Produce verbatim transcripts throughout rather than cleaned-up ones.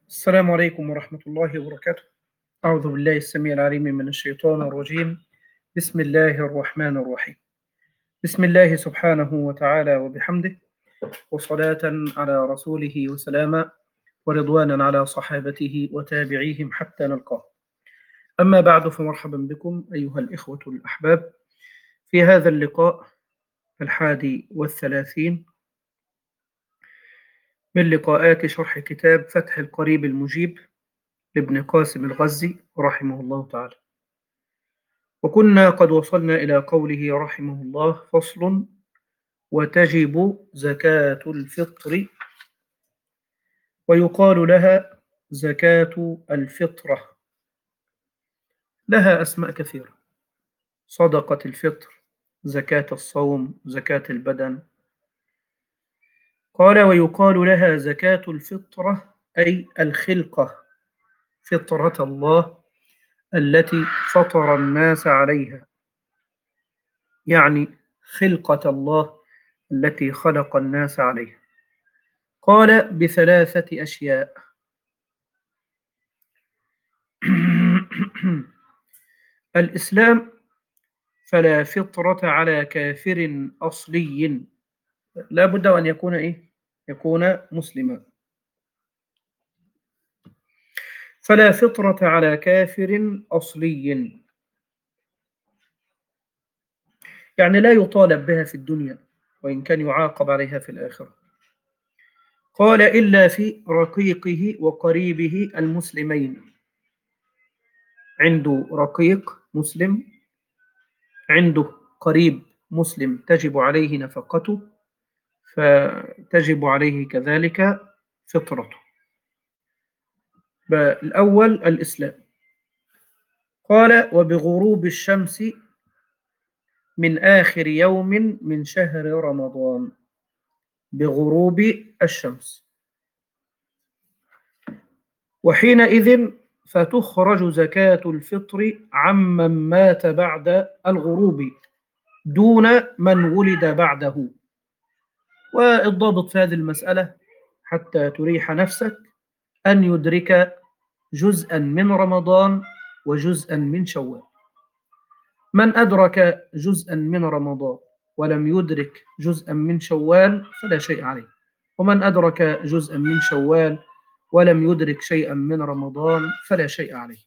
السلام عليكم ورحمة الله وبركاته. أعوذ بالله السميع العليم من الشيطان الرجيم. بسم الله الرحمن الرحيم. بسم الله سبحانه وتعالى وبحمده، وصلاة على رسوله وسلاما، ورضوانا على صحابته وتابعيهم حتى نلقاه. أما بعد، فمرحبا بكم أيها الإخوة الأحباب في هذا اللقاء الحادي والثلاثين من لقاءات شرح كتاب فتح القريب المجيب لابن قاسم الغزي رحمه الله تعالى. وكنا قد وصلنا إلى قوله رحمه الله: فصل: وتجب زكاة الفطر، ويقال لها زكاة الفطرة، لها أسماء كثيرة: صدقة الفطر، زكاة الصوم، زكاة البدن. قال: ويقال لها زكاة الفطرة أي الخلقة، فطرة الله التي فطر الناس عليها، يعني خلقة الله التي خلق الناس عليها. قال: بثلاثة أشياء. الإسلام، فلا فطرة على كافر أصلي، لا بد أن يكون إيه؟ يكون مسلما. فلا فطرة على كافر أصلي، يعني لا يطالب بها في الدنيا وإن كان يعاقب عليها في الآخرة. قال: إلا في رقيقه وقريبه المسلمين. عنده رقيق مسلم، عنده قريب مسلم تجب عليه نفقته، فتجب عليه كذلك فطرته. الأول الإسلام. قال: وبغروب الشمس من آخر يوم من شهر رمضان. بغروب الشمس، وحينئذ فتخرج زكاة الفطر عمن مات بعد الغروب دون من ولد بعده. والضابط في هذه المسألة حتى تريح نفسك أن يدرك جزءا من رمضان وجزءا من شوال. من أدرك جزءا من رمضان ولم يدرك جزءا من شوال فلا شيء عليه، ومن أدرك جزءا من شوال ولم يدرك شيئا من رمضان فلا شيء عليه.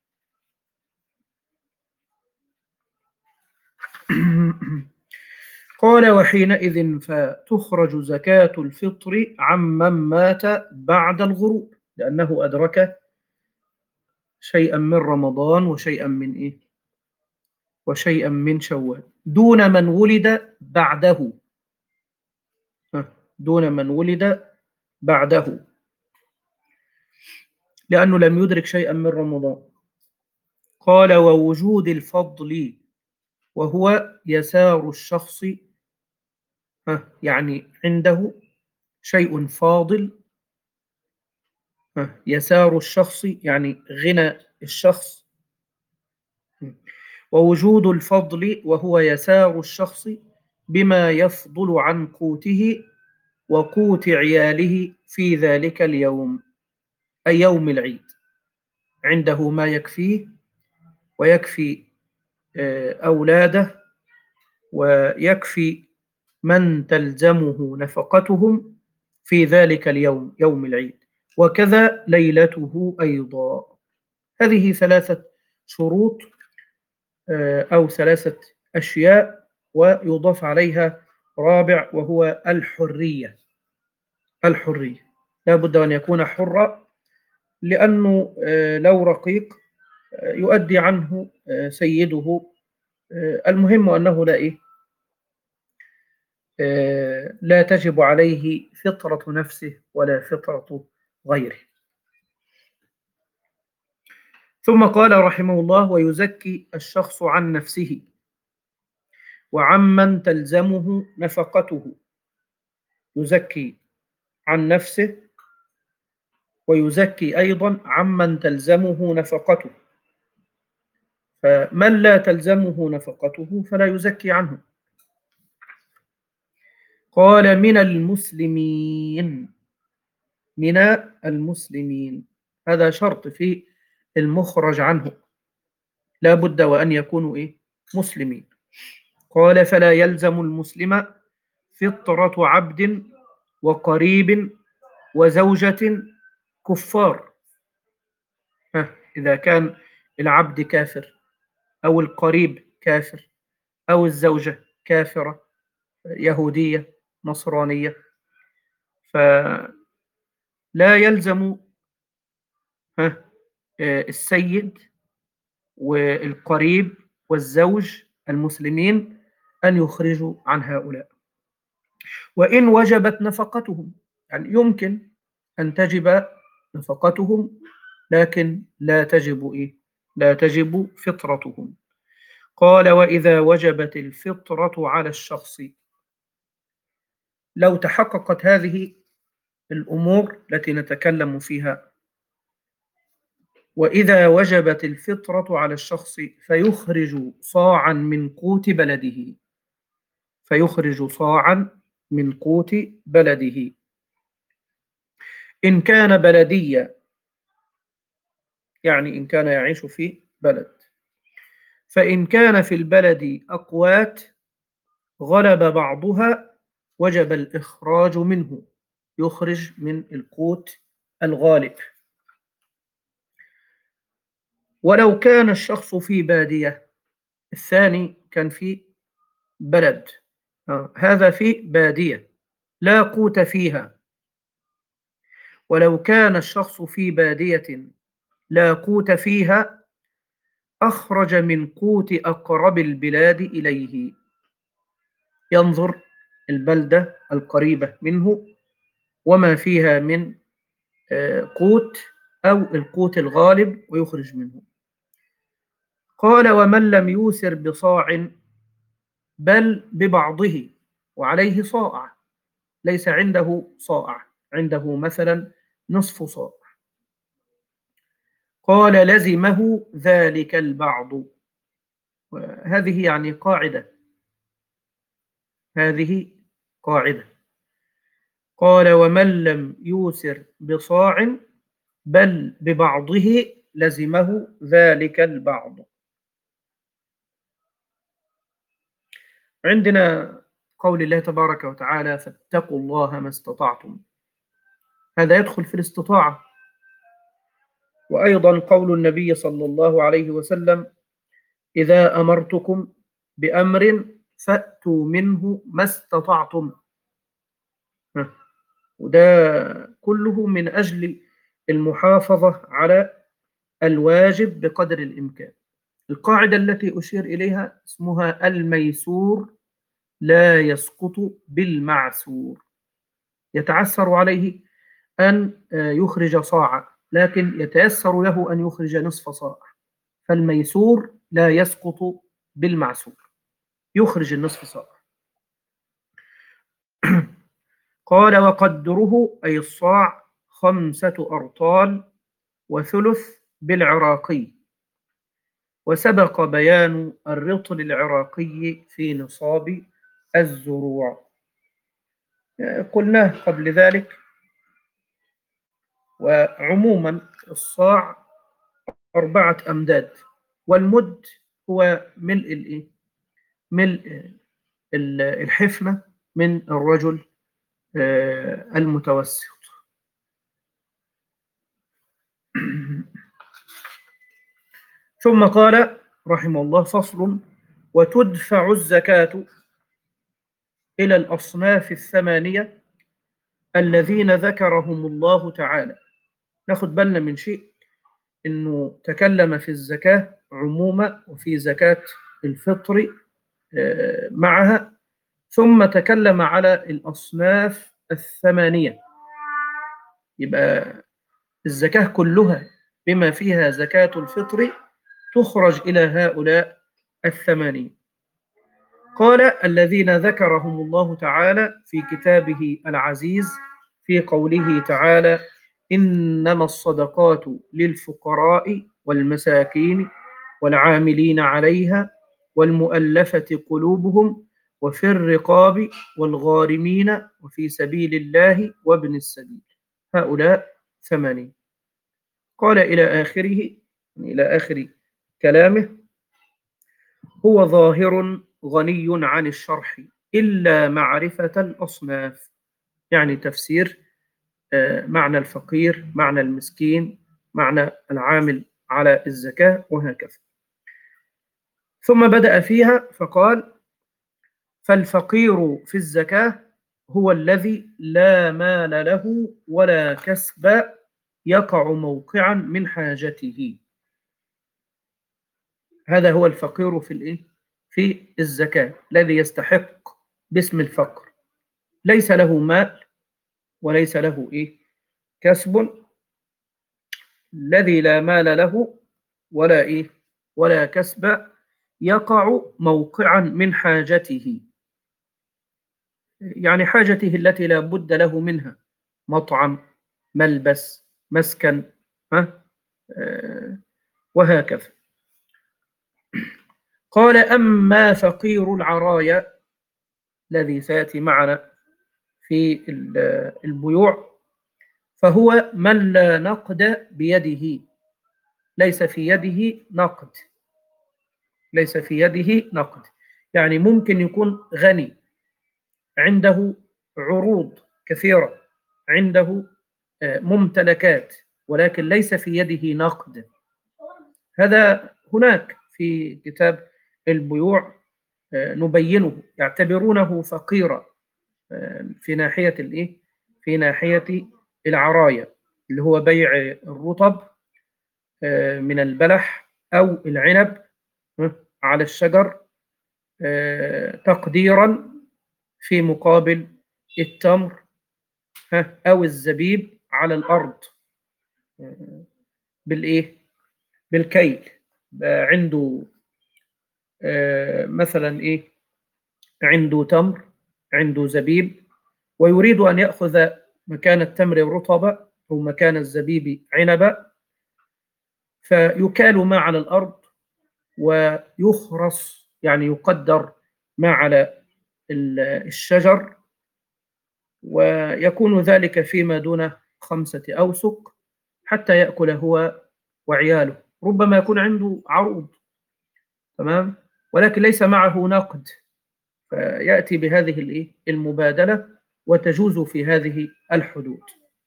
قال: وحينئذ فتخرج زكاة الفطر عمن مات بعد الغروب، لأنه أدرك شيئا من رمضان وشيئا من إيه؟ وشيئا من شوال، دون من ولد بعده. دون من ولد بعده، لأنه لم يدرك شيئا من رمضان. قال: ووجود الفضل، وهو يسار الشخص، يعني عنده شيء فاضل. يسار الشخص يعني غنى الشخص. ووجود الفضل وهو يسار الشخص بما يفضل عن قوته وقوت عياله في ذلك اليوم، أي يوم العيد، عنده ما يكفيه ويكفي أولاده ويكفي من تلزمه نفقتهم في ذلك اليوم، يوم العيد، وكذا ليلته أيضا. هذه ثلاثة شروط أو ثلاثة أشياء، ويضاف عليها رابع وهو الحرية. الحرية لا بد أن يكون حرا، لأنه لو رقيق يؤدي عنه سيده. المهم أنه لا إيه لا تجب عليه فطرة نفسه ولا فطرة غيره. ثم قال رحمه الله: ويزكي الشخص عن نفسه وعمن تلزمه نفقته. يزكي عن نفسه ويزكي أيضا عمن تلزمه نفقته، فمن لا تلزمه نفقته فلا يزكي عنه. قال: من المسلمين. من المسلمين هذا شرط في المخرج عنه، لا بد وأن يكونوا إيه؟ مسلمين. قال فلا يلزم المسلم فطرة عبد وقريب وزوجة كفار. ها، إذا كان العبد كافر أو القريب كافر أو الزوجة كافرة يهودية نصرانية، فلا يلزم ها السيد والقريب والزوج المسلمين أن يخرجوا عن هؤلاء، وإن وجبت نفقتهم، يعني يمكن أن تجب نفقتهم لكن لا تجب إيه؟ لا تجب فطرتهم. قال وإذا وجبت الفطرة على الشخص، لو تحققت هذه الأمور التي نتكلم فيها، وإذا وجبت الفطرة على الشخص فيخرج صاعا من قوت بلده، فيخرج صاعا من قوت بلده إن كان بلديا، يعني إن كان يعيش في بلد. فإن كان في البلد أقوات غلب بعضها وجب الإخراج منه، يخرج من القوت الغالب. ولو كان الشخص في بادية، الثاني كان في بلد، آه. هذا في بادية لا قوت فيها. ولو كان الشخص في بادية لا قوت فيها أخرج من قوت أقرب البلاد إليه، ينظر البلدة القريبة منه وما فيها من قوت أو القوت الغالب ويخرج منه. قال ومن لم يوسر بصاع بل ببعضه وعليه صاع، ليس عنده صاع، عنده مثلا نصف صاع، قال لزمه ذلك البعض. هذه يعني قاعدة، هذه قاعدة. قال ومن لم يوسر بصاع بل ببعضه لزمه ذلك البعض. عندنا قول الله تبارك وتعالى فاتقوا الله ما استطعتم، هذا يدخل في الاستطاعة. وأيضا قول النبي صلى الله عليه وسلم إذا أمرتكم بأمر فأتوا منه ما استطعتم، وده كله من أجل المحافظة على الواجب بقدر الإمكان. القاعدة التي أشير إليها اسمها الميسور لا يسقط بالمعسور، يتعسر عليه أن يخرج صاعا لكن يتيسر له أن يخرج نصف صاع، فالميسور لا يسقط بالمعسور، يخرج النصف صاع. قال وقدره أي الصاع خمسة أرطال وثلث بالعراقي، وسبق بيان الرطل العراقي في نصاب الزروع، قلناه قبل ذلك. وعموما الصاع أربعة أمداد، والمد هو ملء الإيه؟ ملء الحفنة من الرجل المتوسط. ثم قال رحمه الله فصل وتدفع الزكاة إلى الأصناف الثمانية الذين ذكرهم الله تعالى. ناخد بالنا من شيء، إنه تكلم في الزكاة عموما وفي زكاة الفطر معها، ثم تكلم على الأصناف الثمانية. يبقى الزكاة كلها بما فيها زكاة الفطر تخرج إلى هؤلاء الثمانية. قال الذين ذكرهم الله تعالى في كتابه العزيز في قوله تعالى إنما الصدقات للفقراء والمساكين والعاملين عليها والمؤلفة قلوبهم وفي الرقاب والغارمين وفي سبيل الله وابن السبيل، هؤلاء ثمانين. قال إلى آخره، إلى آخر كلامه: هو ظاهر غني عن الشرح إلا معرفة الأصناف. يعني تفسير معنى الفقير، معنى المسكين، معنى العامل على الزكاة، وهكذا. ثم بدأ فيها فقال: فالفقير في الزكاة هو الذي لا مال له ولا كسب يقع موقعا من حاجته. هذا هو الفقير في الإيه؟ في الزكاة، الذي يستحق باسم الفقر، ليس له مال وليس له إيه؟ كسب، الذي لا مال له ولا إيه؟ ولا كسب يقع موقعا من حاجته، يعني حاجته التي لا بد له منها: مطعم، ملبس، مسكن، ها؟ آه، وهكذا. قال: أما فقير العرايا الذي سيأتي معنا في البيوع فهو من لا نقد بيده، ليس في يده نقد، ليس في يده نقد، يعني ممكن يكون غني، عنده عروض كثيرة، عنده ممتلكات، ولكن ليس في يده نقد. هذا هناك في كتاب البيوع نبينه، يعتبرونه فقيرا في ناحية الإيه؟ في ناحية العراية، اللي هو بيع الرطب من البلح أو العنب على الشجر تقديرا في مقابل التمر أو الزبيب على الأرض بالإيه؟ بالكيل. عنده مثلا إيه؟ عنده تمر، عنده زبيب، ويريد أن يأخذ مكان التمر رطبة أو مكان الزبيب عنبة، فيكال ما على الأرض ويخرص، يعني يقدر ما على الشجر، ويكون ذلك فيما دون خمسة أوسق حتى يأكل هو وعياله. ربما يكون عنده عروض، تمام، ولكن ليس معه نقد، فيأتي بهذه المبادلة وتجوز في هذه الحدود.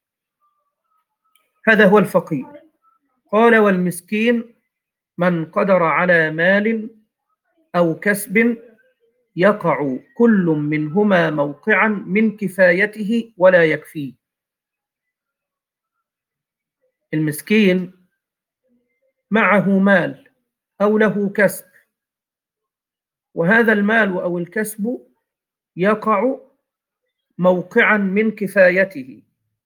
هذا هو الفقير. قال: والمسكين من قدر على مال أو كسب يقع كل منهما موقعا من كفايته ولا يكفيه. المسكين معه مال أو له كسب، وهذا المال أو الكسب يقع موقعا من كفايته،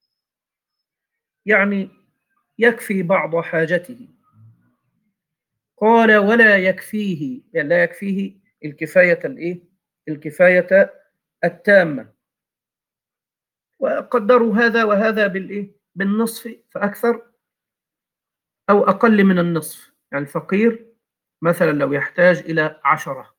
يعني يكفي بعض حاجته. قال: ولا يكفيه، يعني لا يكفيه الكفاية الإيه؟ الكفاية التامة. وقدروا هذا وهذا بالإيه؟ بالنصف فأكثر أو أقل من النصف. يعني الفقير مثلا لو يحتاج إلى عشرة،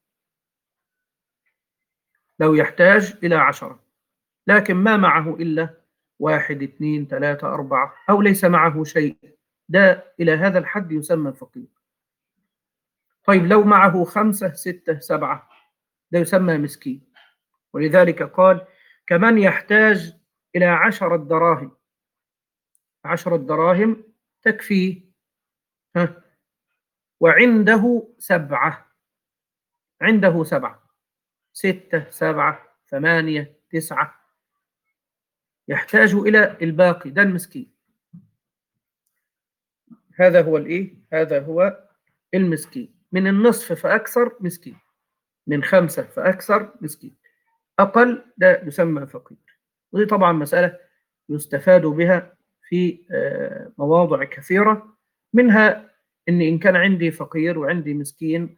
لو يحتاج إلى عشرة لكن ما معه إلا واحد، اثنين، ثلاثة، أربعة، أو ليس معه شيء، ده إلى هذا الحد يسمى فقير. طيب لو معه خمسة، ستة، سبعة، ده يسمى مسكين. ولذلك قال: كمن يحتاج إلى عشرة دراهم، عشرة دراهم تكفي، ها، وعنده سبعة، عنده سبعة، ستة، سبعة، ثمانية، تسعة، يحتاج إلى الباقي، ده المسكين. هذا هو الإيه؟ هذا هو المسكين. من النصف فأكثر مسكين، من خمسة فأكثر مسكين، أقل ده يسمى فقير. ودي طبعا مسألة يستفاد بها في مواضع كثيرة، منها إن إن كان عندي فقير وعندي مسكين،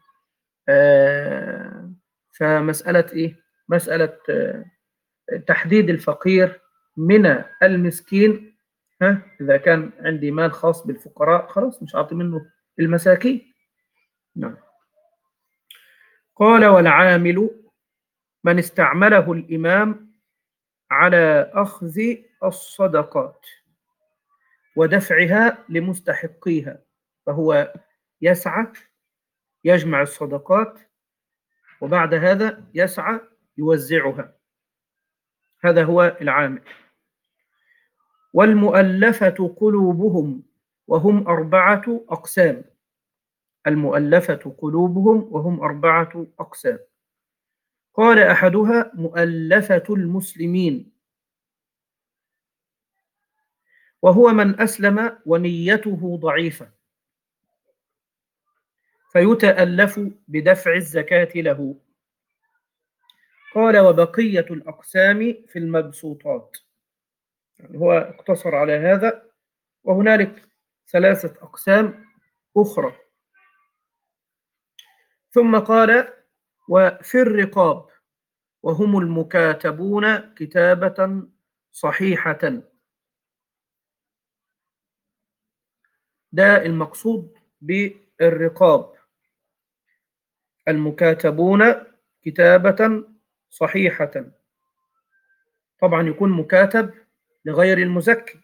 فمسألة إيه؟ مسألة تحديد الفقير من المسكين. ها، إذا كان عندي مال خاص بالفقراء خلاص مش أعطي منه المساكين. نعم. قال: والعامل من استعمله الإمام على أخذ الصدقات. ودفعها لمستحقيها، فهو يسعى يجمع الصدقات وبعد هذا يسعى يوزعها، هذا هو العامل. والمؤلفة قلوبهم وهم أربعة أقسام. المؤلفة قلوبهم وهم أربعة أقسام. قال أحدها مؤلفة المسلمين، وهو من أسلم ونيته ضعيفة فيتألف بدفع الزكاة له. قال وبقية الأقسام في المبسوطات، يعني هو اقتصر على هذا، وهنالك ثلاثة أقسام أخرى. ثم قال وفي الرقاب وهم المكاتبون كتابة صحيحة. ده المقصود بالرقاب، المكاتبون كتابة صحيحة. طبعا يكون مكاتب لغير المزكي،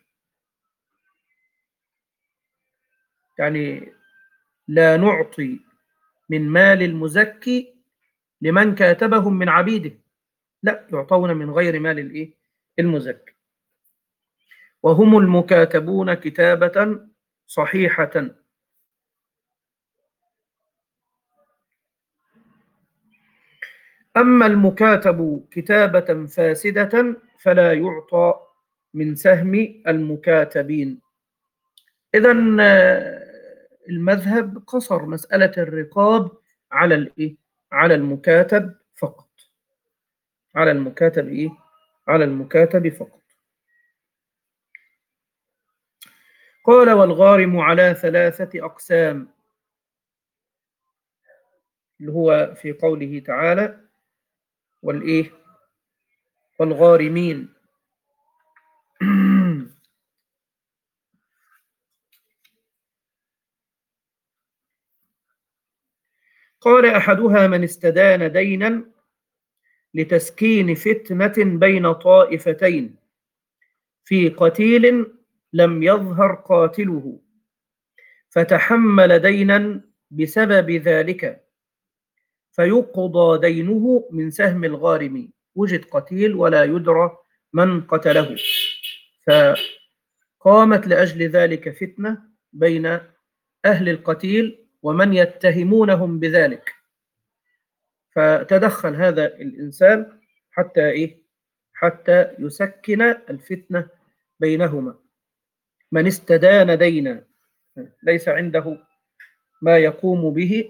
يعني لا نعطي من مال المزكي لمن كاتبهم من عبيده، لا، يعطون من غير مال الايه المزكي. وهم المكاتبون كتابة صحيحة. أما المكاتب كتابة فاسدة فلا يعطى من سهم المكاتبين. إذن المذهب قصر مسألة الرقاب على الإيه؟ على المكاتب فقط، على المكاتب إيه؟ على المكاتب فقط. قال والغارم على ثلاثة أقسام، اللي هو في قوله تعالى والإيه؟ والغارمين. قال أحدها من استدان دينا لتسكين فتنة بين طائفتين في قتيل لم يظهر قاتله فتحمل دينا بسبب ذلك فيقضى دينه من سهم الغارم. وجد قتيل ولا يدرى من قتله، فقامت لأجل ذلك فتنة بين أهل القتيل ومن يتهمونهم بذلك، فتدخل هذا الإنسان حتى إيه؟ حتى يسكن الفتنة بينهما. من استدان دينا ليس عنده ما يقوم به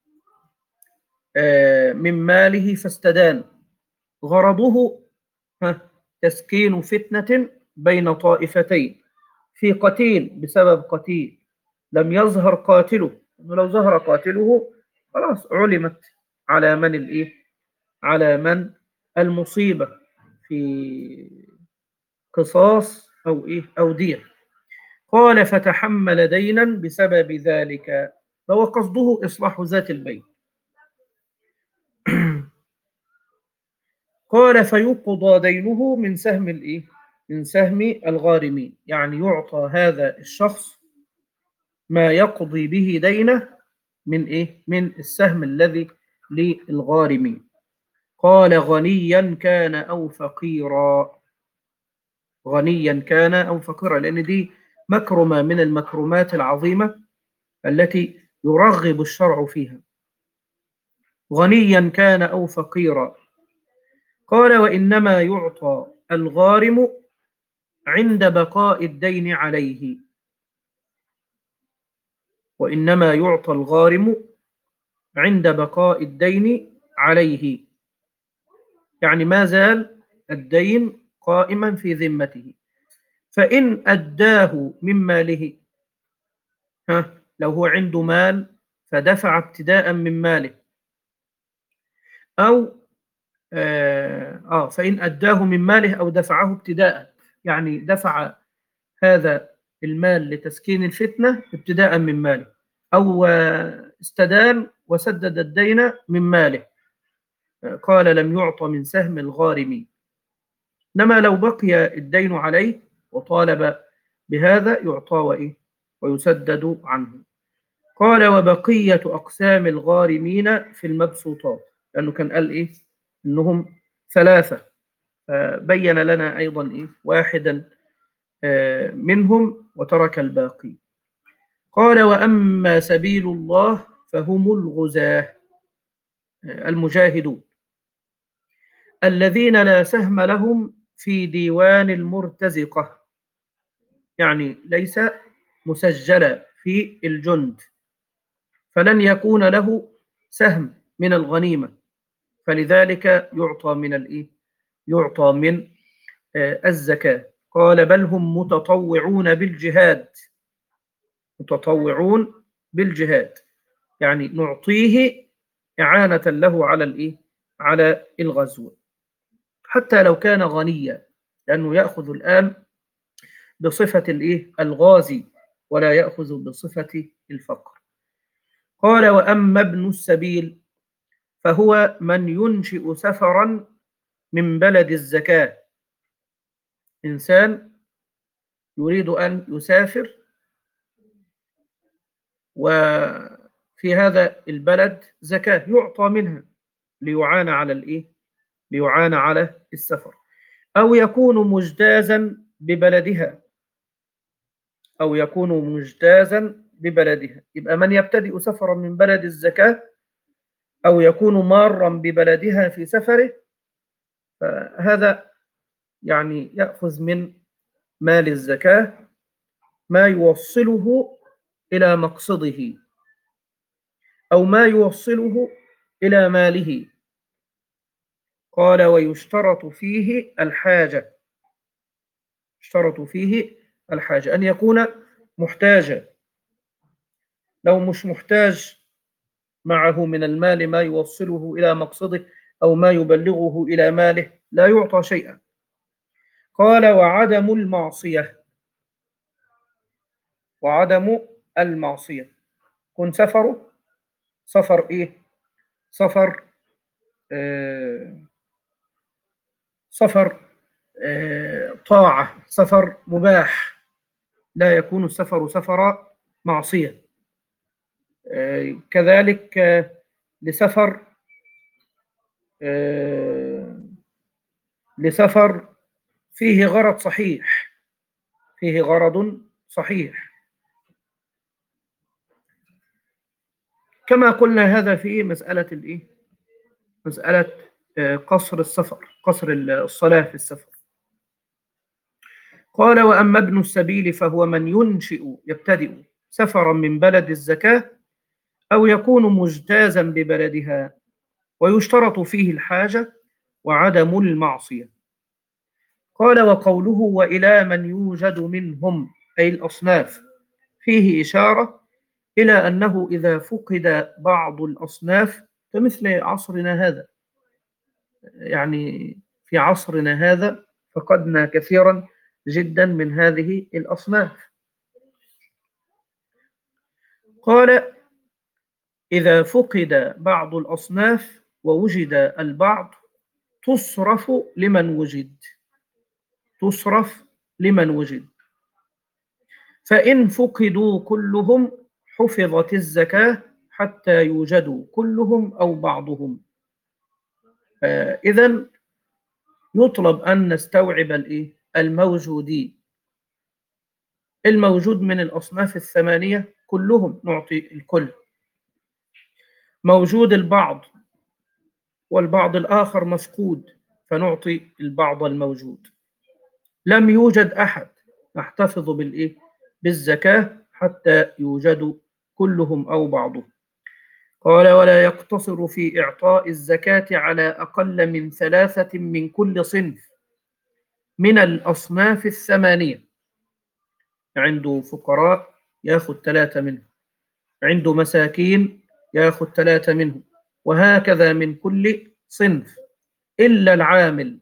من ماله فاستدان، غرضه تسكين فتنة بين طائفتين في قتيل بسبب قتيل لم يظهر قاتله، لو ظهر قاتله خلاص علمت على من الايه على من المصيبة في قصاص او ايه او دية. قال فتحمل دينا بسبب ذلك، فهو قصده اصلاح ذات البين. قال فيقضى دينه من سهم الايه من سهم الغارمين، يعني يعطى هذا الشخص ما يقضي به دينه من ايه من السهم الذي للغارمين. قال غنيا كان او فقيرا، غنيا كان او فقيرا، لان دي مكرمه من المكرمات العظيمه التي يرغب الشرع فيها. غنيا كان او فقيرا. قال وانما يعطى الغارم عند بقاء الدين عليه، وإنما يعطى الغارم عند بقاء الدين عليه، يعني ما زال الدين قائما في ذمته، فإن أداه من ماله، ها لو هو عنده مال فدفع ابتداء من ماله، أو آه, آه فإن أداه من ماله أو دفعه ابتداء، يعني دفع هذا المال لتسكين الفتنة ابتداء من ماله، أو استدان وسدد الدين من ماله، قال لم يعط من سهم الغارم. إنما لو بقي الدين عليه وطالب بهذا يعطى وإيه ويسدد عنه. قال وبقية أقسام الغارمين في المبسوطات، لأنه كان قال إيه إنهم ثلاثة، فبين لنا أيضا إيه واحدا منهم وترك الباقي. قال وأما سبيل الله فهم الغزاة المجاهدون الذين لا سهم لهم في ديوان المرتزقة، يعني ليس مسجلا في الجند، فلن يكون له سهم من الغنيمة، فلذلك يعطى من الإيه؟ يعطى من الزكاة. قال بل هم متطوعون بالجهاد، متطوعون بالجهاد يعني نعطيه إعانة له على الإيه؟ على الغزو، حتى لو كان غنيا، لأنه يأخذ الآن بصفة الإيه؟ الغازي، ولا يأخذ بصفة الفقر. قال وأما ابن السبيل فهو من ينشئ سفرا من بلد الزكاة، إنسان يريد أن يسافر وفي هذا البلد زكاة يعطى منها ليعان على الإيه؟ ليعان على السفر، أو يكون مجتازا ببلدها، أو يكون مجتازا ببلدها، يبقى من يبتدئ سفرا من بلد الزكاة أو يكون مارا ببلدها في سفره، فهذا يعني يأخذ من مال الزكاة ما يوصله إلى مقصده أو ما يوصله إلى ماله. قال ويشترط فيه الحاجة، يشترط فيه الحاجة أن يكون محتاجا، لو مش محتاج معه من المال ما يوصله إلى مقصده أو ما يبلغه إلى ماله لا يعطى شيئا. قال وعدم المعصية، وعدم المعصية كن سفره سفر إيه؟ سفر آه سفر آه طاعة، سفر مباح، لا يكون السفر سفر معصية. آه كذلك آه لسفر آه لسفر فيه غرض صحيح، فيه غرض صحيح، كما قلنا هذا في مسألة الإيه؟ مسألة قصر السفر، قصر الصلاة في السفر. قال وأما ابن السبيل فهو من ينشئ يبتدئ سفرا من بلد الزكاة أو يكون مجتازا ببلدها، ويشترط فيه الحاجة وعدم المعصية. قال وقوله وإلى من يوجد منهم أي الأصناف فيه إشارة إلى أنه إذا فقد بعض الأصناف كمثل عصرنا هذا، يعني في عصرنا هذا فقدنا كثيرا جدا من هذه الأصناف. قال إذا فقد بعض الأصناف ووجد البعض تصرف لمن وجد، تصرف لمن وجد، فإن فقدوا كلهم حفظت الزكاة حتى يوجدوا كلهم أو بعضهم. إذن يطلب أن نستوعب الإيه؟ الموجودين، الموجود من الأصناف الثمانية كلهم نعطي الكل، موجود البعض والبعض الآخر مفقود فنعطي البعض الموجود، لم يوجد أحد نحتفظ بالإيه؟ بالزكاة حتى يوجدوا كلهم أو بعضهم. قال ولا يقتصر في إعطاء الزكاة على أقل من ثلاثة من كل صنف من الأصناف الثمانية، عنده فقراء ياخذ ثلاثة منهم، عنده مساكين ياخذ ثلاثة منهم، وهكذا من كل صنف إلا العامل،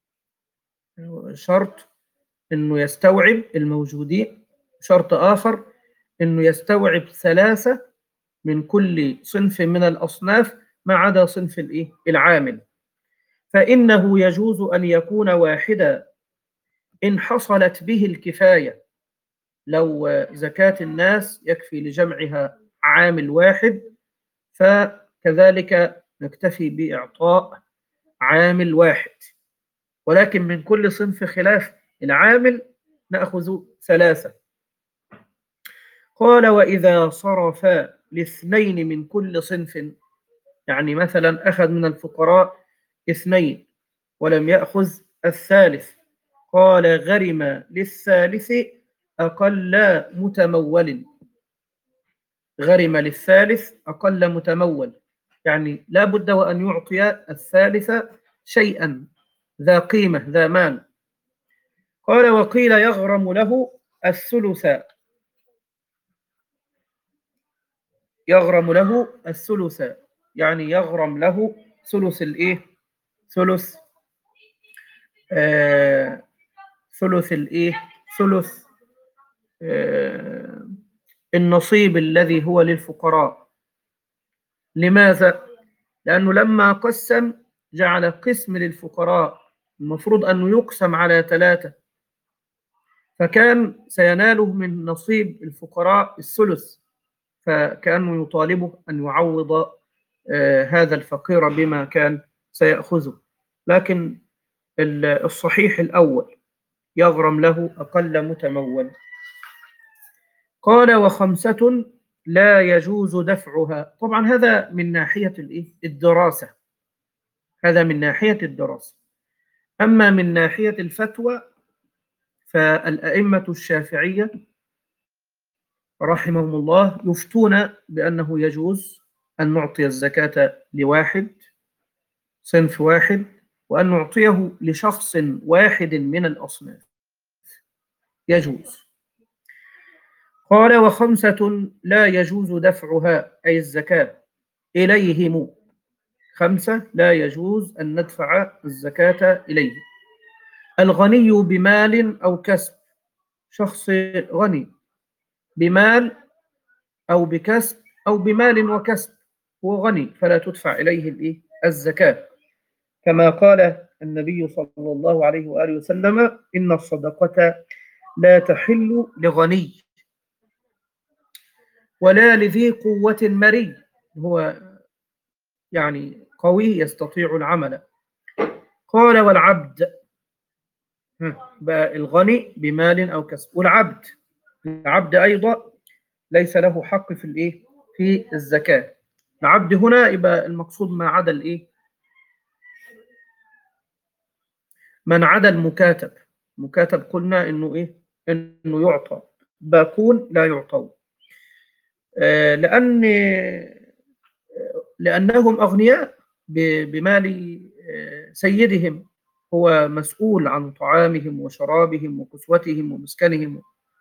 شرط إنه يستوعب الموجودين، شرط آخر إنه يستوعب ثلاثة من كل صنف من الأصناف ما عدا صنف الإيه؟ العامل، فإنه يجوز أن يكون واحدا إن حصلت به الكفاية، لو زكاة الناس يكفي لجمعها عامل واحد، فكذلك نكتفي بإعطاء عامل واحد، ولكن من كل صنف خلاف العامل نأخذ ثلاثة. قال وإذا صرف لاثنين من كل صنف، يعني مثلا أخذ من الفقراء اثنين ولم يأخذ الثالث، قال غرم للثالث أقل متمول. غرم للثالث أقل متمول، يعني لا بد وأن يعطي الثالث شيئا ذا قيمة ذا مال. قال وقيل يغرم له الثلث، يغرم له الثلث، يعني يغرم له ثلث الايه، ثلث آه ثلث الايه، ثلث آه النصيب الذي هو للفقراء. لماذا؟ لأنه لما قسم جعل قسم للفقراء المفروض أنه يقسم على ثلاثة، فكان سيناله من نصيب الفقراء الثلث، فكأنه يطالبه أن يعوض آه هذا الفقير بما كان سيأخذه. لكن الصحيح الأول يغرم له أقل متمول. قال وخمسة لا يجوز دفعها. طبعا هذا من ناحية الدراسة، هذا من ناحية الدراسة. أما من ناحية الفتوى فالأئمة الشافعية رحمهم الله يفتون بأنه يجوز أن نعطي الزكاة لواحد، صنف واحد، وأن نعطيه لشخص واحد من الأصناف، يجوز. قال وخمسة لا يجوز دفعها أي الزكاة إليهم. خمسة لا يجوز أن ندفع الزكاة إليه: الغني بمال أو كسب، شخص غني بمال أو بكسب أو بمال وكسب، هو غني فلا تدفع إليه الزكاة، كما قال النبي صلى الله عليه وآله وسلم إن الصدقة لا تحل لغني ولا لذي قوة مري، هو يعني قوي يستطيع العمل. قال والعبد، بقى الغني بمال أو كسب، والعبد العبد أيضا ليس له حق في الإيه، في الزكاة. العبد هنا يبقى المقصود ما عدا الإيه، من عدا المكاتب. مكاتب قلنا إنه إيه، إنه يعطى، باقون لا يعطون، آه لأن لأنهم أغنياء بمال سيدهم، هو مسؤول عن طعامهم وشرابهم وكسوتهم ومسكنهم.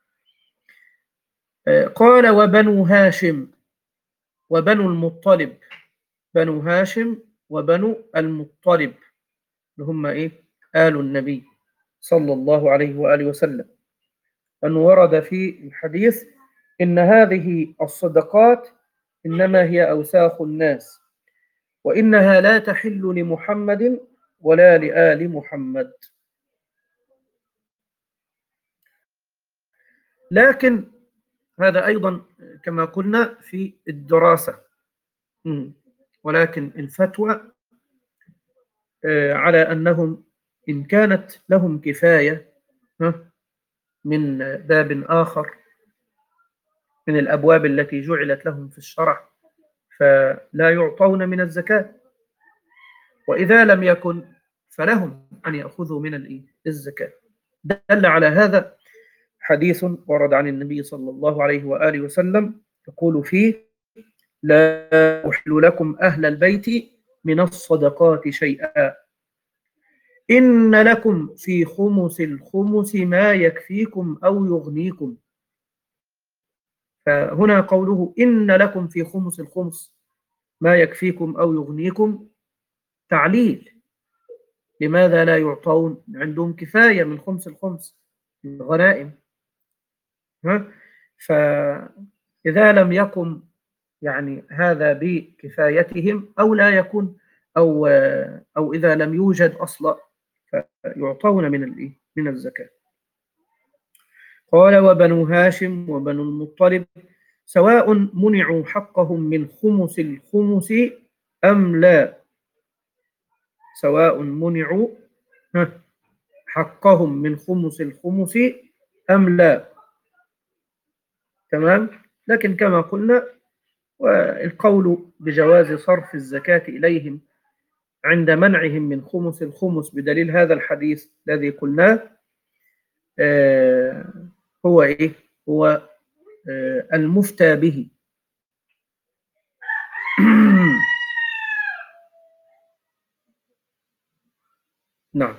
قال وبنو هاشم وبنو المطلب، بنو هاشم وبنو المطلب اللي هم إيه، آل النبي صلى الله عليه وآله وسلم، أنه ورد في الحديث إن هذه الصدقات إنما هي أوساخ الناس وإنها لا تحل لمحمد ولا لآل محمد. لكن هذا أيضا كما قلنا في الدراسة، ولكن الفتوى على أنهم إن كانت لهم كفاية من باب آخر من الأبواب التي جعلت لهم في الشرع فلا يعطون من الزكاة، وإذا لم يكن فلهم أن يأخذوا من الزكاة. دل على هذا حديث ورد عن النبي صلى الله عليه وآله وسلم يقول فيه لا أحل لكم أهل البيت من الصدقات شيئا إن لكم في خمس الخمس ما يكفيكم أو يغنيكم. فهنا قوله إن لكم في خمس الخمس ما يكفيكم أو يغنيكم تعليل، لماذا لا يعطون؟ عندهم كفاية من خمس الخمس الغنائم. فإذا لم يكن يعني هذا بكفايتهم أو لا يكون أو أو إذا لم يوجد أصلا فيعطون من من الزكاة. قال وبنو هاشم وبنو المطلب سواء منعوا حقهم من خمس الخمس أم لا. سواء منعوا حقهم من خمس الخمس أم لا. تمام. لكن كما قلنا، والقول بجواز صرف الزكاة إليهم عند منعهم من خمس الخمس بدليل هذا الحديث الذي قلناه آه هو إيه؟ هو آه المفتى به. نعم،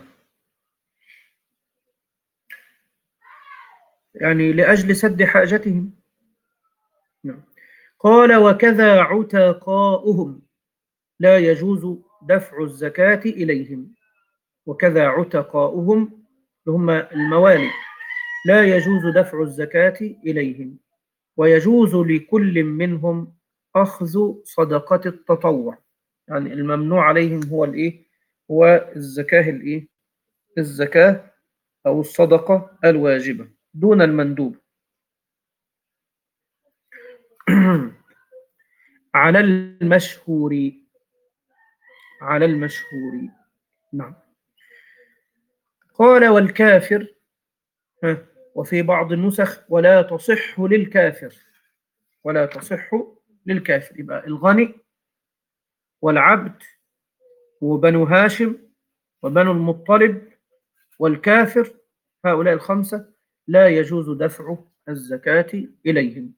يعني لأجل سد حاجتهم. نعم. قال وكذا عتقاؤهم لا يجوز دفع الزكاة إليهم. وكذا عتقاؤهم هم الموالي لا يجوز دفع الزكاة إليهم، ويجوز لكل منهم أخذ صدقة التطوع. يعني الممنوع عليهم هو الإيه؟ هو الزكاة الإيه؟ الزكاة أو الصدقة الواجبة دون المندوب. على المشهور. على المشهور. نعم. قال والكافر، وفي بعض النسخ ولا تصح للكافر. ولا تصح للكافر. يبقى الغني والعبد وبنو هاشم وبنو المطلب والكافر، هؤلاء الخمسة لا يجوز دفع الزكاة إليهم.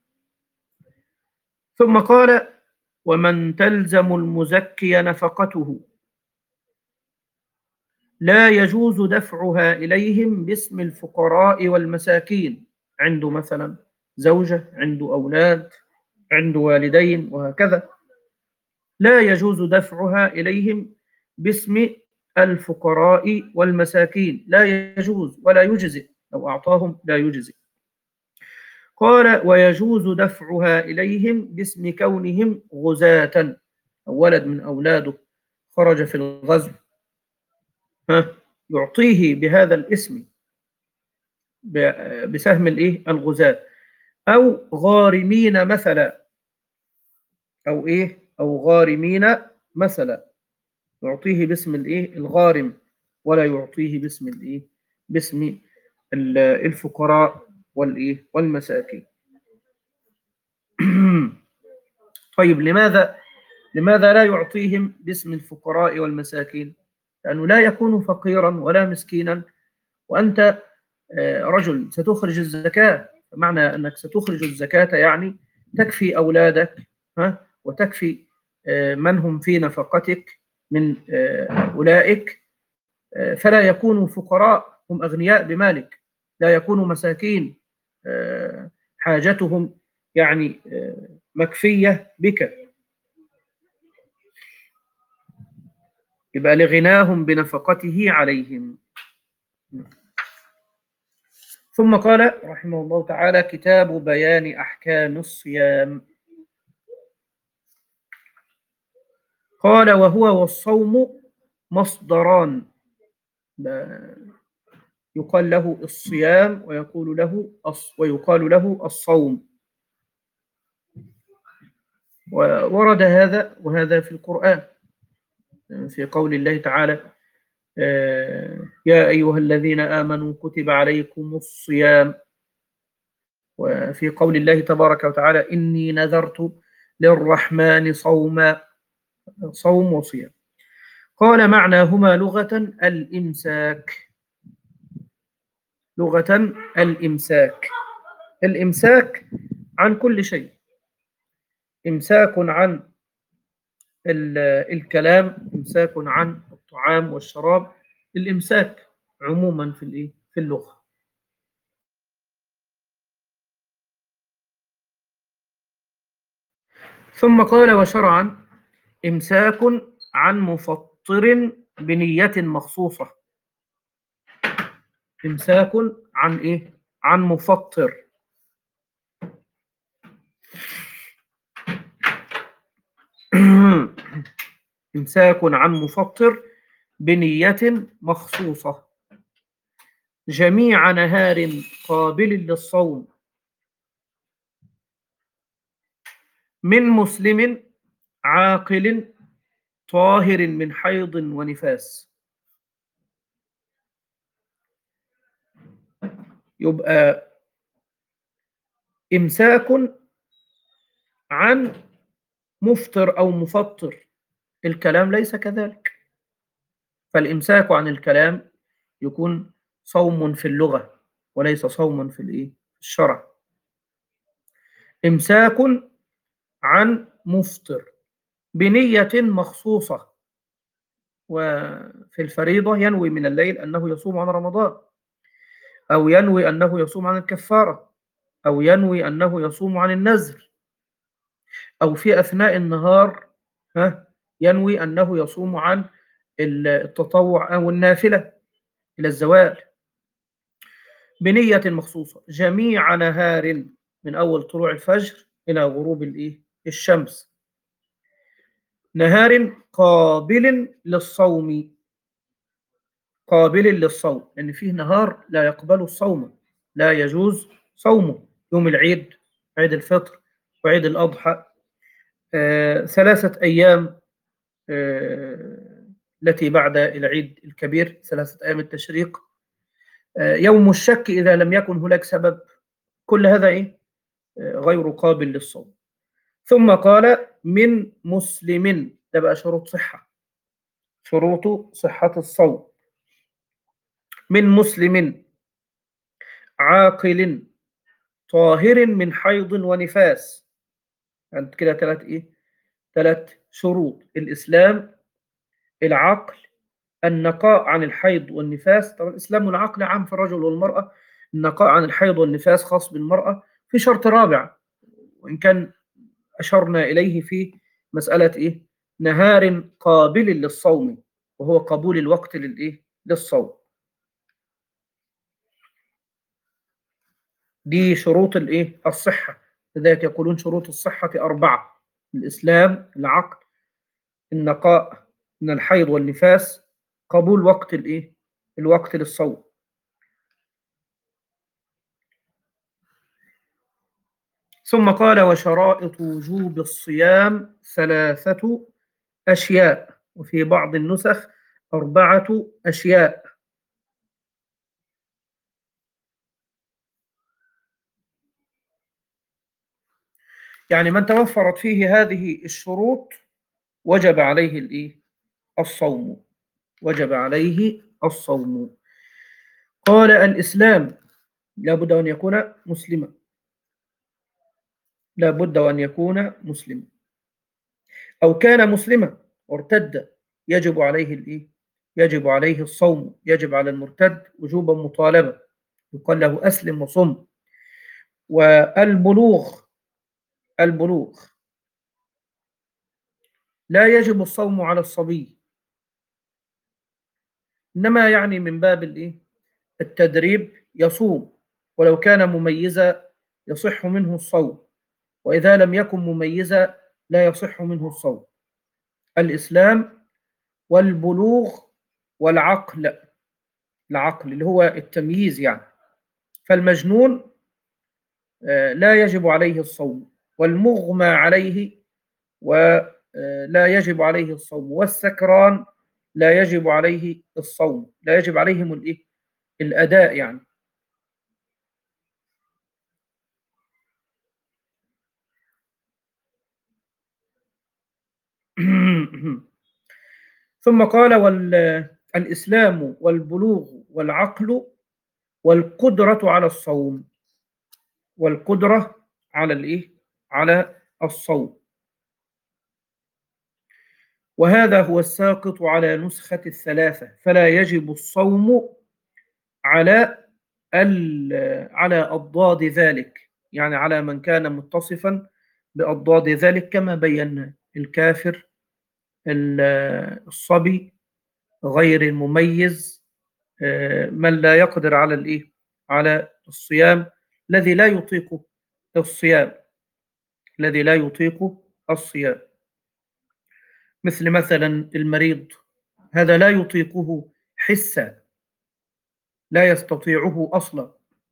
ثم قال ومن تلزم المزكي نفقته لا يجوز دفعها إليهم باسم الفقراء والمساكين. عنده مثلا زوجة، عنده أولاد، عنده والدين وهكذا، لا يجوز دفعها إليهم باسم الفقراء والمساكين. لا يجوز ولا يجزئ، لو أعطاهم لا يجزئ. قال ويجوز دفعها إليهم باسم كونهم غزاة، أو ولد من أولاده خرج في الغزو، ها يعطيه بهذا الاسم بسهم الإيه الغزاة، أو غارمين مثلا، أو إيه أو غارمين مثلا، يعطيه باسم الإيه الغارم، ولا يعطيه باسم الإيه باسم الفقراء والإيه والمساكين. طيب لماذا لماذا لا يعطيهم باسم الفقراء والمساكين؟ لأنه لا يكون فقيرا ولا مسكينا وأنت رجل ستخرج الزكاة. معنى أنك ستخرج الزكاة يعني تكفي أولادك، ها وتكفي من هم في نفقتك من أولئك، فلا يكونوا فقراء، هم أغنياء بمالك، لا يكونوا مساكين حاجتهم يعني مكفية بك، يبقى لغناهم بنفقته عليهم. ثم قال رحمه الله تعالى كتاب بيان أحكام الصيام. قال وهو والصوم مصدران، يقال له الصيام ويقول له ويقال له الصوم. وورد هذا وهذا في القرآن في قول الله تعالى يا أيها الذين آمنوا كتب عليكم الصيام، وفي قول الله تبارك وتعالى إني نذرت للرحمن صوما، صوم وصيام. قال معناهما لغة الإمساك. لغة الإمساك، الإمساك عن كل شيء، إمساك عن الكلام، إمساك عن الطعام والشراب، الإمساك عموما في في اللغة. ثم قال وشرعا إمساك عن مفطر بنية مخصوصة. إمساك عن إيه؟ عن مفطر. إمساك عن مفطر بنية مخصوصة. جميع نهار قابل للصوم من مسلم عاقل طاهر من حيض ونفاس. يبقى إمساك عن مفطر أو مفطر، الكلام ليس كذلك. فالإمساك عن الكلام يكون صوم في اللغة وليس صوما في الإيه؟ الشرع. إمساك عن مفطر بنية مخصوصة، وفي الفريضة ينوي من الليل أنه يصوم عن رمضان، أو ينوي أنه يصوم عن الكفارة، أو ينوي أنه يصوم عن النذر، أو في أثناء النهار ها ينوي أنه يصوم عن التطوع أو النافلة إلى الزوال بنية مخصوصة جميع نهار من أول طلوع الفجر إلى غروب الإيه؟ الشمس، نهار قابل للصوم. قابل للصوم لأن يعني فيه نهار لا يقبل الصوم، لا يجوز صومه، يوم العيد، عيد الفطر وعيد الأضحى، آه، ثلاثة أيام آه، التي بعد العيد الكبير، ثلاثة أيام التشريق، آه، يوم الشك إذا لم يكن هناك سبب، كل هذا إيه؟ آه، غير قابل للصوم. ثم قال من مسلم، ده بقى شروط صحة، شروط صحة الصوم. من مسلم عاقل طاهر من حيض ونفاس. عند يعني كده ثلاث ايه؟ ثلاث شروط: الإسلام، العقل، النقاء عن الحيض والنفاس. طبعا الإسلام والعقل عام في الرجل والمرأة، النقاء عن الحيض والنفاس خاص بالمرأة. في شرط رابع وإن كان أشرنا إليه في مسألة إيه؟ نهار قابل للصوم، وهو قبول الوقت للإيه؟ للصوم. دي شروط الإيه؟ الصحة. لذلك يقولون شروط الصحة أربعة: الإسلام، العقل، النقاء من الحيض والنفاس، قبول وقت الإيه؟ الوقت للصوم. ثم قال وشرائط وجوب الصيام ثلاثة أشياء، وفي بعض النسخ أربعة أشياء. يعني من توفرت فيه هذه الشروط وجب عليه الإيه؟ الصوم، وجب عليه الصوم. قال الإسلام لابد أن يكون مسلما، لابد أن يكون مسلما، أو كان مسلما وارتد يجب عليه الإيه؟ يجب عليه الصوم، يجب على المرتد وجوبا مطالبا، يقال له أسلم وصم. والبلوغ، البلوغ لا يجب الصوم على الصبي، إنما يعني من باب الإيه؟ التدريب، يصوم ولو كان مميزا يصح منه الصوم، وإذا لم يكن مميزا لا يصح منه الصوم. الإسلام والبلوغ والعقل، العقل اللي هو التمييز يعني. فالمجنون لا يجب عليه الصوم، والمغمى عليه ولا يجب عليه الصوم، والسكران لا يجب عليه الصوم، لا يجب عليهم الإيه؟ الأداء يعني. ثم قال والإسلام والبلوغ والعقل والقدرة على الصوم، والقدرة على الإيه؟ على الصوم. وهذا هو الساقط على نسخة الثلاثة، فلا يجب الصوم على على أضداد ذلك، يعني على من كان متصفا بأضداد ذلك كما بينا: الكافر، الصبي، غير المميز، من لا يقدر على الإيه؟ على الصيام، الذي لا يطيق الصيام، الذي لا يطيق الصيام، مثل مثلا المريض، هذا لا يطيقه حسا، لا يستطيعه أصلا.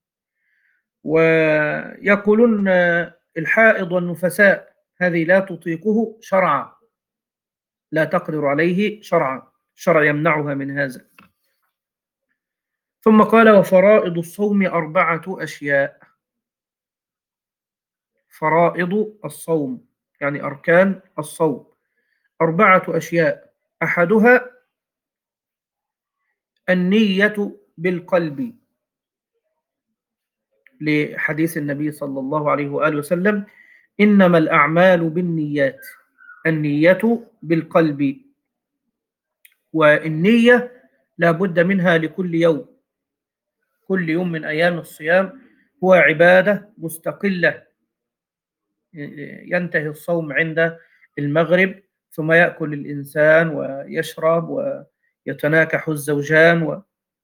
ويقولون الحائض والنفساء هذه لا تطيقه شرعا، لا تقدر عليه شرعا، الشرع يمنعها من هذا. ثم قال: وفرائض الصوم أربعة أشياء. فرائض الصوم يعني أركان الصوم أربعة أشياء. أحدها النية بالقلب، لحديث النبي صلى الله عليه وآله وسلم: إنما الأعمال بالنيات. النية بالقلب. والنية لا بد منها لكل يوم. كل يوم من أيام الصيام هو عبادة مستقلة. ينتهي الصوم عند المغرب، ثم يأكل الإنسان ويشرب ويتناكح الزوجان.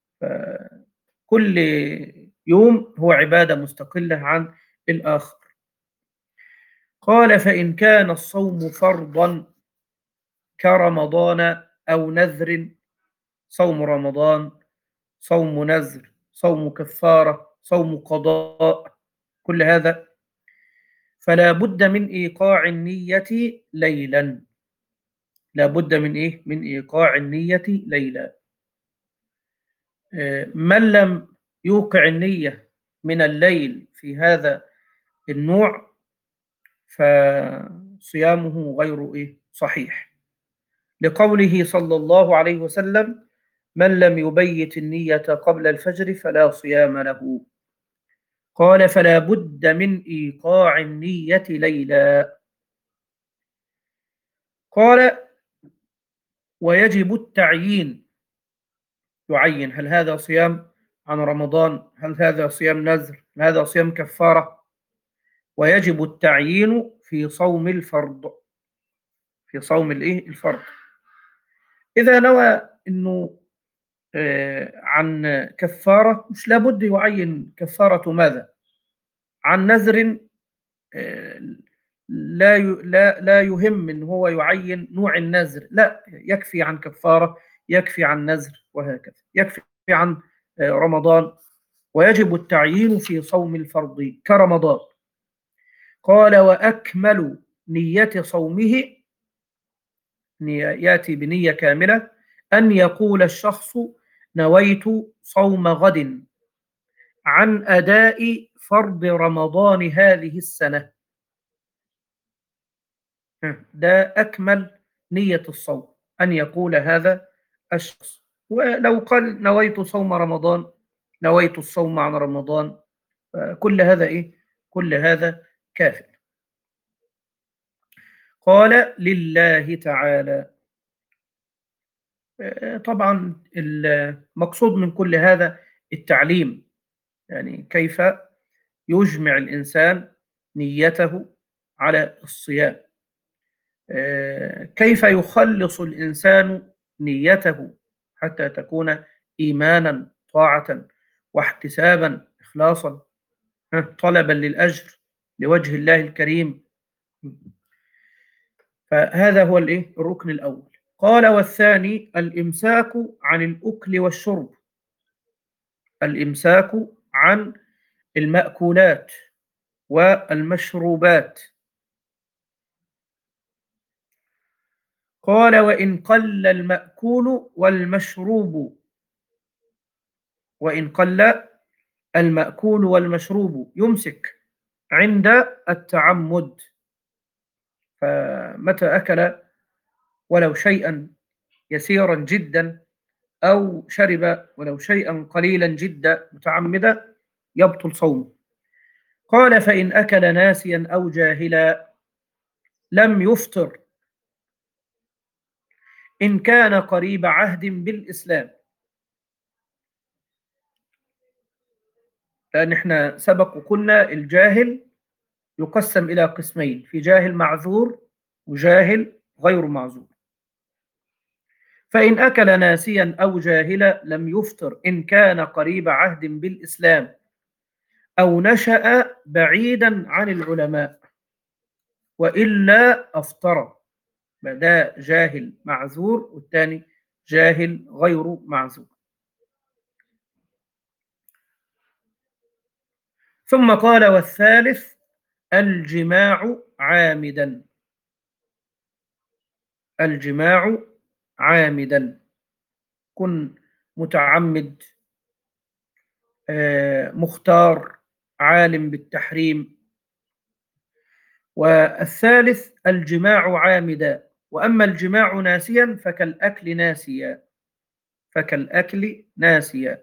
كل يوم هو عبادة مستقلة عن الآخر. قال: فإن كان الصوم فرضا كرمضان أو نذر، صوم رمضان، صوم نذر، صوم كفارة، صوم قضاء، كل هذا فلا بد من إيقاع النية ليلا. لا بد من إيه؟ من إيقاع النية ليلا. من لم يوقع النية من الليل في هذا النوع فصيامه غير إيه؟ صحيح، لقوله صلى الله عليه وسلم: من لم يبيت النية قبل الفجر فلا صيام له. قال: فلا بد من إيقاع النية ليلا. قال: ويجب التعيين. يعين هل هذا صيام عن رمضان، هل هذا صيام نذر، هل هذا صيام كفارة. ويجب التعيين في صوم الفرض. في صوم الايه الفرض إذا نوى أنه آه عن كفارة، مش لابد يعين كفارة ماذا. عن نذر آه لا لا لا يهم ان هو يعين نوع النذر، لا، يكفي عن كفارة، يكفي عن نذر، وهكذا يكفي عن آه رمضان. ويجب التعيين في صوم الفرض كرمضان. قال: وأكمل نية صومه، يأتي بنية كاملة، أن يقول الشخص: نويت صوم غد عن أداء فرض رمضان هذه السنة. ده أكمل نية الصوم، أن يقول هذا الشخص. ولو قال: نويت صوم رمضان، نويت الصوم عن رمضان، كل هذا إيه؟ كل هذا كافر. قال: لله تعالى. طبعا المقصود من كل هذا التعليم، يعني كيف يجمع الإنسان نيته على الصيام، كيف يخلص الإنسان نيته حتى تكون إيمانا، طاعة، واحتسابا، إخلاصا، طلبا للأجر لوجه الله الكريم. فهذا هو الإيه؟ الركن الأول. قال: والثاني الإمساك عن الأكل والشرب. الإمساك عن المأكولات والمشروبات. قال: وإن قل المأكول والمشروب. وإن قل المأكول والمشروب يمسك عند التعمد. فمتى أكل ولو شيئا يسيرا جدا، أو شرب ولو شيئا قليلا جدا متعمدا، يبطل صومه. قال: فإن أكل ناسيا أو جاهلا لم يفطر إن كان قريب عهد بالإسلام. لأن احنا سبق وقلنا الجاهل يقسم إلى قسمين: في جاهل معذور وجاهل غير معذور. فإن أكل ناسيا أو جاهلا لم يفطر إن كان قريب عهد بالإسلام أو نشأ بعيدا عن العلماء، وإلا أفطر. ده جاهل معذور، والثاني جاهل غير معذور. ثم قال: والثالث الجماع عامدا. الجماع عامدا، كن متعمد، مختار، عالم بالتحريم. والثالث الجماع عامدا. وأما الجماع ناسيا فكالأكل ناسيا، فكالأكل ناسيا.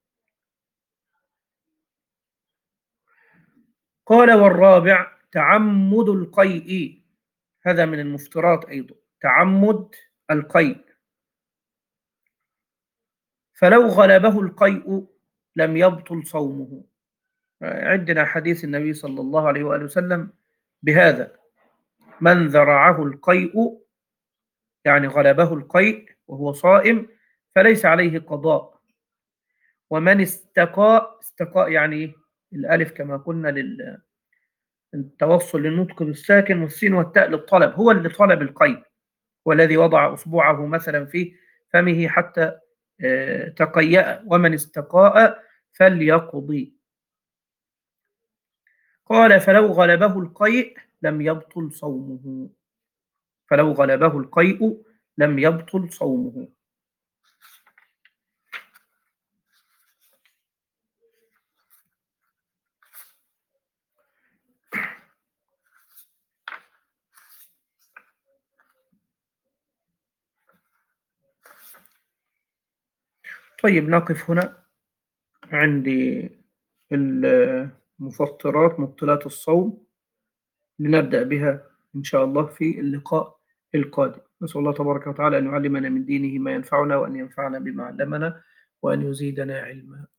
قال: والرابع تعمد القيء. هذا من المفترات أيضا، تعمد القيء. فلو غلبه القيء لم يبطل صومه. عندنا حديث النبي صلى الله عليه وآله وسلم بهذا: من ذرعه القيء، يعني غلبه القيء وهو صائم، فليس عليه قضاء. ومن استقاء، استقاء يعني الألف كما قلنا للتوصل للنطق بالساكن، والسين والتاء للطلب. هو اللي طلب القيء، والذي وضع أصبعه مثلا في فمه حتى تقيأ. ومن استقاء فليقضي. قال: فلو غلبه القيء لم يبطل صومه. فلو غلبه القيء لم يبطل صومه. طيب، نقف هنا عند المفطرات، مبطلات الصوم، لنبدأ بها إن شاء الله في اللقاء القادم. نسأل الله تبارك وتعالى أن يعلمنا من دينه ما ينفعنا، وأن ينفعنا بما علمنا، وأن يزيدنا علما.